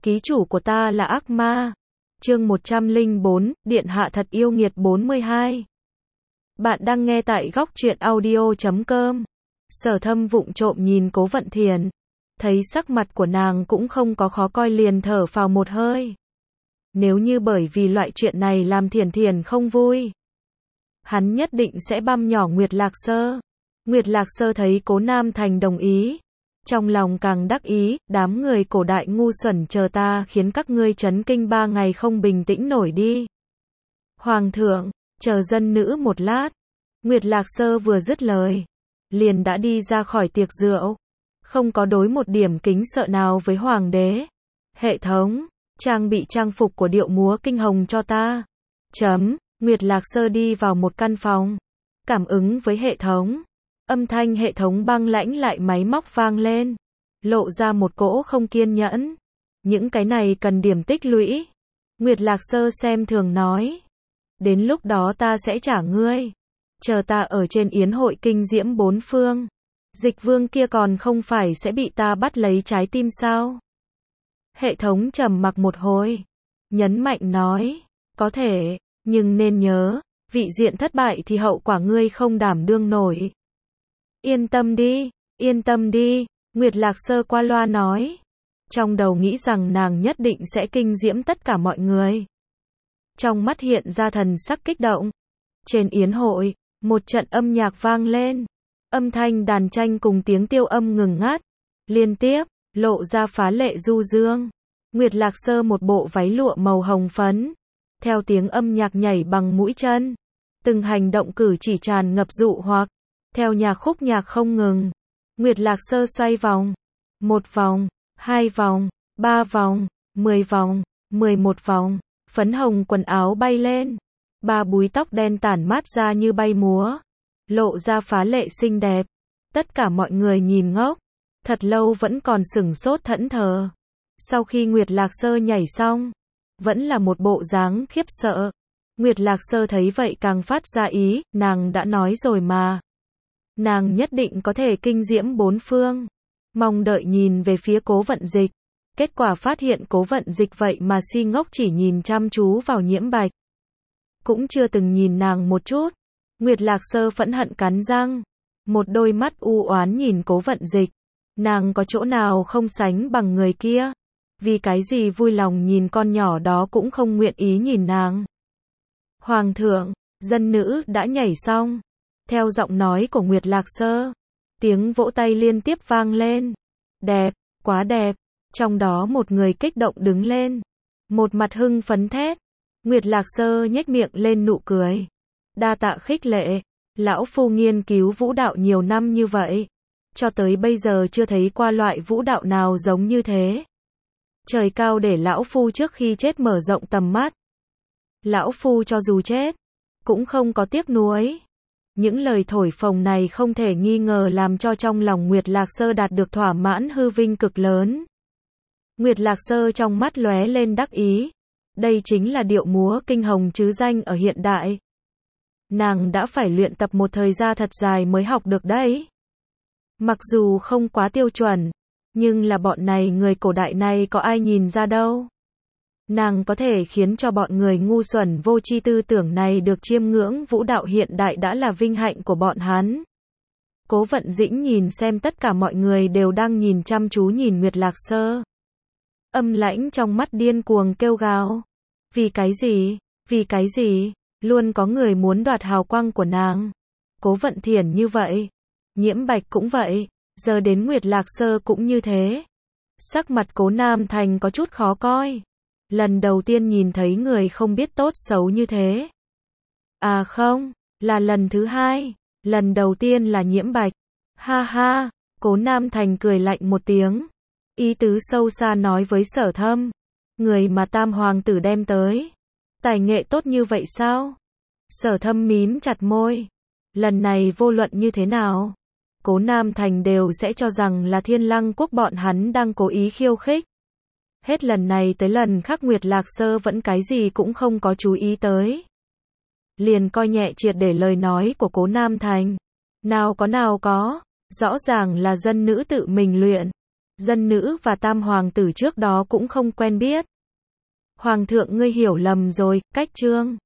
Ký chủ của ta là ác ma. Chương 104, Điện hạ thật yêu nghiệt 42. Bạn đang nghe tại góc truyện audio.com. Sở Thâm vụng trộm nhìn Cố Vận Thiền, thấy sắc mặt của nàng cũng không có khó coi liền thở phào một hơi. Nếu như bởi vì loại chuyện này làm Thiền Thiền không vui, hắn nhất định sẽ băm nhỏ Nguyệt Lạc Sơ. Nguyệt Lạc Sơ thấy Cố Nam Thành đồng ý, trong lòng càng đắc ý, đám người cổ đại ngu xuẩn, chờ ta khiến các ngươi chấn kinh 3 ngày không bình tĩnh nổi đi. Hoàng thượng, chờ dân nữ một lát. Nguyệt Lạc Sơ vừa dứt lời, liền đã đi ra khỏi tiệc rượu, không có đối một điểm kính sợ nào với hoàng đế. Hệ thống, trang bị trang phục của điệu múa kinh hồng cho ta. Nguyệt Lạc Sơ đi vào một căn phòng, cảm ứng với hệ thống. Âm thanh hệ thống băng lãnh lại máy móc vang lên, lộ ra một cỗ không kiên nhẫn. Những cái này cần điểm tích lũy. Nguyệt Lạc Sơ xem thường nói. Đến lúc đó ta sẽ trả ngươi. Chờ ta ở trên yến hội kinh diễm bốn phương. Dịch vương kia còn không phải sẽ bị ta bắt lấy trái tim sao? Hệ thống trầm mặc một hồi, nhấn mạnh nói. Có thể, nhưng nên nhớ, vị diện thất bại thì hậu quả ngươi không đảm đương nổi. Yên tâm đi, Nguyệt Lạc Sơ qua loa nói. Trong đầu nghĩ rằng nàng nhất định sẽ kinh diễm tất cả mọi người. Trong mắt hiện ra thần sắc kích động. Trên yến hội, một trận âm nhạc vang lên. Âm thanh đàn tranh cùng tiếng tiêu âm ngừng ngắt, liên tiếp, lộ ra phá lệ du dương. Nguyệt Lạc Sơ một bộ váy lụa màu hồng phấn, theo tiếng âm nhạc nhảy bằng mũi chân. Từng hành động cử chỉ tràn ngập dụ hoặc. Theo nhạc khúc nhạc không ngừng, Nguyệt Lạc Sơ xoay vòng. 1 vòng, 2 vòng, 3 vòng, 10 vòng, 11 vòng, phấn hồng quần áo bay lên. 3 búi tóc đen tản mát ra như bay múa, lộ ra phá lệ xinh đẹp. Tất cả mọi người nhìn ngốc, thật lâu vẫn còn sửng sốt thẫn thờ. Sau khi Nguyệt Lạc Sơ nhảy xong, vẫn là một bộ dáng khiếp sợ. Nguyệt Lạc Sơ thấy vậy càng phát ra ý, nàng đã nói rồi mà. Nàng nhất định có thể kinh diễm bốn phương. Mong đợi nhìn về phía Cố Vận Dịch. Kết quả phát hiện Cố Vận Dịch vậy mà si ngốc chỉ nhìn chăm chú vào Nhiễm Bạch. Cũng chưa từng nhìn nàng một chút. Nguyệt Lạc Sơ phẫn hận cắn răng. Một đôi mắt u oán nhìn Cố Vận Dịch. Nàng có chỗ nào không sánh bằng người kia? Vì cái gì vui lòng nhìn con nhỏ đó cũng không nguyện ý nhìn nàng? Hoàng thượng, dân nữ đã nhảy xong. Theo giọng nói của Nguyệt Lạc Sơ, tiếng vỗ tay liên tiếp vang lên. Đẹp, quá đẹp. Trong đó một người kích động đứng lên, một mặt hưng phấn thét. Nguyệt Lạc Sơ nhếch miệng lên nụ cười. Đa tạ khích lệ, lão phu nghiên cứu vũ đạo nhiều năm như vậy, cho tới bây giờ chưa thấy qua loại vũ đạo nào giống như thế. Trời cao để lão phu trước khi chết mở rộng tầm mắt. Lão phu cho dù chết, cũng không có tiếc nuối. Những lời thổi phồng này không thể nghi ngờ làm cho trong lòng Nguyệt Lạc Sơ đạt được thỏa mãn hư vinh cực lớn. Nguyệt Lạc Sơ trong mắt lóe lên đắc ý. Đây chính là điệu múa kinh hồng chứ danh ở hiện đại. Nàng đã phải luyện tập một thời gian thật dài mới học được đấy. Mặc dù không quá tiêu chuẩn, nhưng là bọn này người cổ đại này có ai nhìn ra đâu. Nàng có thể khiến cho bọn người ngu xuẩn vô tri tư tưởng này được chiêm ngưỡng vũ đạo hiện đại đã là vinh hạnh của bọn hắn. Cố Vận Dĩnh nhìn xem tất cả mọi người đều đang nhìn chăm chú nhìn Nguyệt Lạc Sơ. Âm lãnh trong mắt điên cuồng kêu gào. Vì cái gì, luôn có người muốn đoạt hào quang của nàng. Cố Vận Thiển như vậy, Nhiễm Bạch cũng vậy, giờ đến Nguyệt Lạc Sơ cũng như thế. Sắc mặt Cố Nam Thành có chút khó coi. Lần đầu tiên nhìn thấy người không biết tốt xấu như thế. À không, là lần thứ hai. Lần đầu tiên là Nhiễm Bạch. Ha ha, Cố Nam Thành cười lạnh một tiếng. Ý tứ sâu xa nói với Sở Thâm. Người mà Tam Hoàng tử đem tới, tài nghệ tốt như vậy sao? Sở Thâm mím chặt môi. Lần này vô luận như thế nào, Cố Nam Thành đều sẽ cho rằng là Thiên Lăng quốc bọn hắn đang cố ý khiêu khích. Hết lần này tới lần khác Nguyệt Lạc Sơ vẫn cái gì cũng không có chú ý tới. Liền coi nhẹ triệt để lời nói của Cố Nam Thành. Nào có, rõ ràng là dân nữ tự mình luyện. Dân nữ và tam hoàng tử trước đó cũng không quen biết. Hoàng thượng ngươi hiểu lầm rồi, cách trương